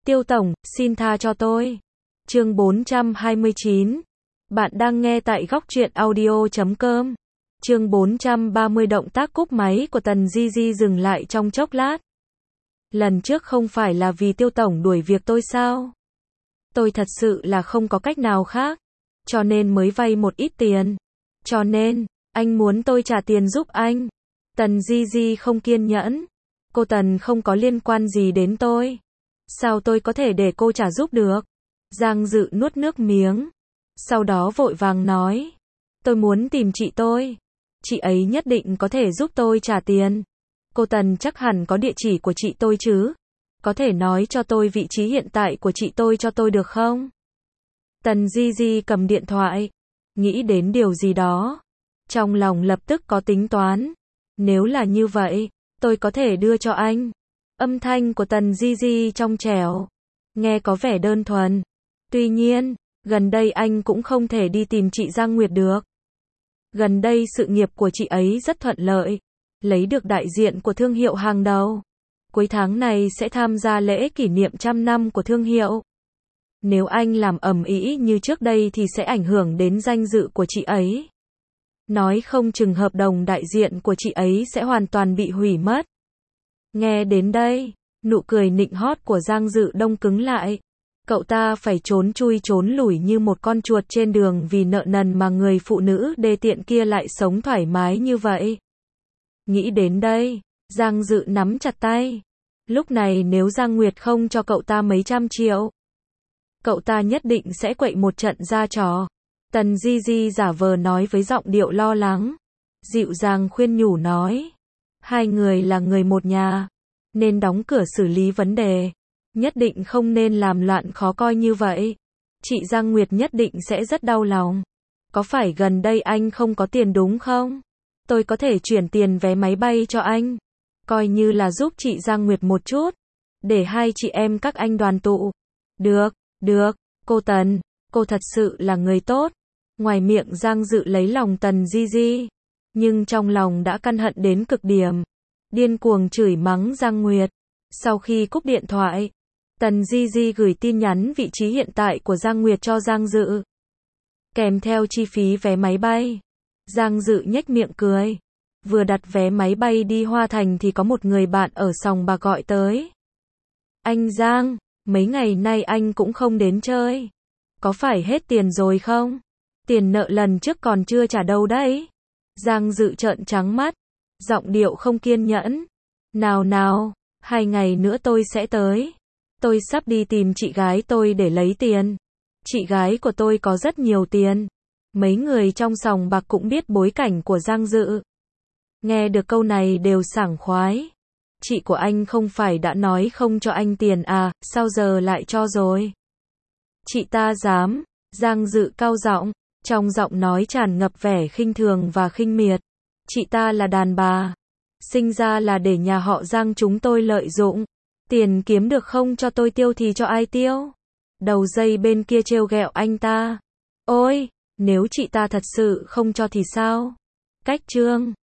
Tiêu tổng, xin tha cho tôi. Chương 429. Bạn đang nghe tại góc truyện audio.com. Chương 430 động tác cúp máy của Tần Di Di dừng lại trong chốc lát. Lần trước không phải là vì Tiêu tổng đuổi việc tôi sao? Tôi thật sự là không có cách nào khác, cho nên mới vay một ít tiền. Cho nên, anh muốn tôi trả tiền giúp anh. Tần Di Di không kiên nhẫn. Cô Tần không có liên quan gì đến tôi. Sao tôi có thể để cô trả giúp được? Giang Dự nuốt nước miếng. Sau đó vội vàng nói. Tôi muốn tìm chị tôi. Chị ấy nhất định có thể giúp tôi trả tiền. Cô Tần chắc hẳn có địa chỉ của chị tôi chứ. Có thể nói cho tôi vị trí hiện tại của chị tôi cho tôi được không? Tần Di Di cầm điện thoại. Nghĩ đến điều gì đó. Trong lòng lập tức có tính toán. Nếu là như vậy, tôi có thể đưa cho anh. Âm thanh của Tần Di Di trong trẻo. Nghe có vẻ đơn thuần. Tuy nhiên, gần đây anh cũng không thể đi tìm chị Giang Nguyệt được. Gần đây sự nghiệp của chị ấy rất thuận lợi. Lấy được đại diện của thương hiệu hàng đầu. Cuối tháng này sẽ tham gia lễ kỷ niệm 100 năm của thương hiệu. Nếu anh làm ầm ĩ như trước đây thì sẽ ảnh hưởng đến danh dự của chị ấy. Nói không chừng hợp đồng đại diện của chị ấy sẽ hoàn toàn bị hủy mất. Nghe đến đây, nụ cười nịnh hót của Giang Dự đông cứng lại. Cậu ta phải trốn chui trốn lủi như một con chuột trên đường vì nợ nần mà người phụ nữ đê tiện kia lại sống thoải mái như vậy. Nghĩ đến đây, Giang Dự nắm chặt tay. Lúc này nếu Giang Nguyệt không cho cậu ta mấy trăm triệu, cậu ta nhất định sẽ quậy một trận ra trò. Tần Di Di giả vờ nói với giọng điệu lo lắng. Dịu dàng khuyên nhủ nói. Hai người là người một nhà. Nên đóng cửa xử lý vấn đề. Nhất định không nên làm loạn khó coi như vậy. Chị Giang Nguyệt nhất định sẽ rất đau lòng. Có phải gần đây anh không có tiền đúng không? Tôi có thể chuyển tiền vé máy bay cho anh. Coi như là giúp chị Giang Nguyệt một chút. Để hai chị em các anh đoàn tụ. Được, cô Tần. Cô thật sự là người tốt. Ngoài miệng Giang Dự lấy lòng Tần Di Di. Nhưng trong lòng đã căm hận đến cực điểm. Điên cuồng chửi mắng Giang Nguyệt. Sau khi cúp điện thoại, Tần Di Di gửi tin nhắn vị trí hiện tại của Giang Nguyệt cho Giang Dự. Kèm theo chi phí vé máy bay. Giang Dự nhếch miệng cười. Vừa đặt vé máy bay đi Hoa Thành thì có một người bạn ở sòng bạc gọi tới. Anh Giang, mấy ngày nay anh cũng không đến chơi. Có phải hết tiền rồi không? Tiền nợ lần trước còn chưa trả đâu đấy. Giang Dự trợn trắng mắt. Giọng điệu không kiên nhẫn. Nào, 2 ngày nữa tôi sẽ tới. Tôi sắp đi tìm chị gái tôi để lấy tiền. Chị gái của tôi có rất nhiều tiền. Mấy người trong sòng bạc cũng biết bối cảnh của Giang Dự. Nghe được câu này đều sảng khoái. Chị của anh không phải đã nói không cho anh tiền à, sao giờ lại cho rồi? Chị ta dám. Giang Dự cao giọng, trong giọng nói tràn ngập vẻ khinh thường và khinh miệt. Chị ta là đàn bà. Sinh ra là để nhà họ Giang chúng tôi lợi dụng. Tiền kiếm được không cho tôi tiêu thì cho ai tiêu? Đầu dây bên kia trêu ghẹo anh ta. Ôi, nếu chị ta thật sự không cho thì sao? Cách chương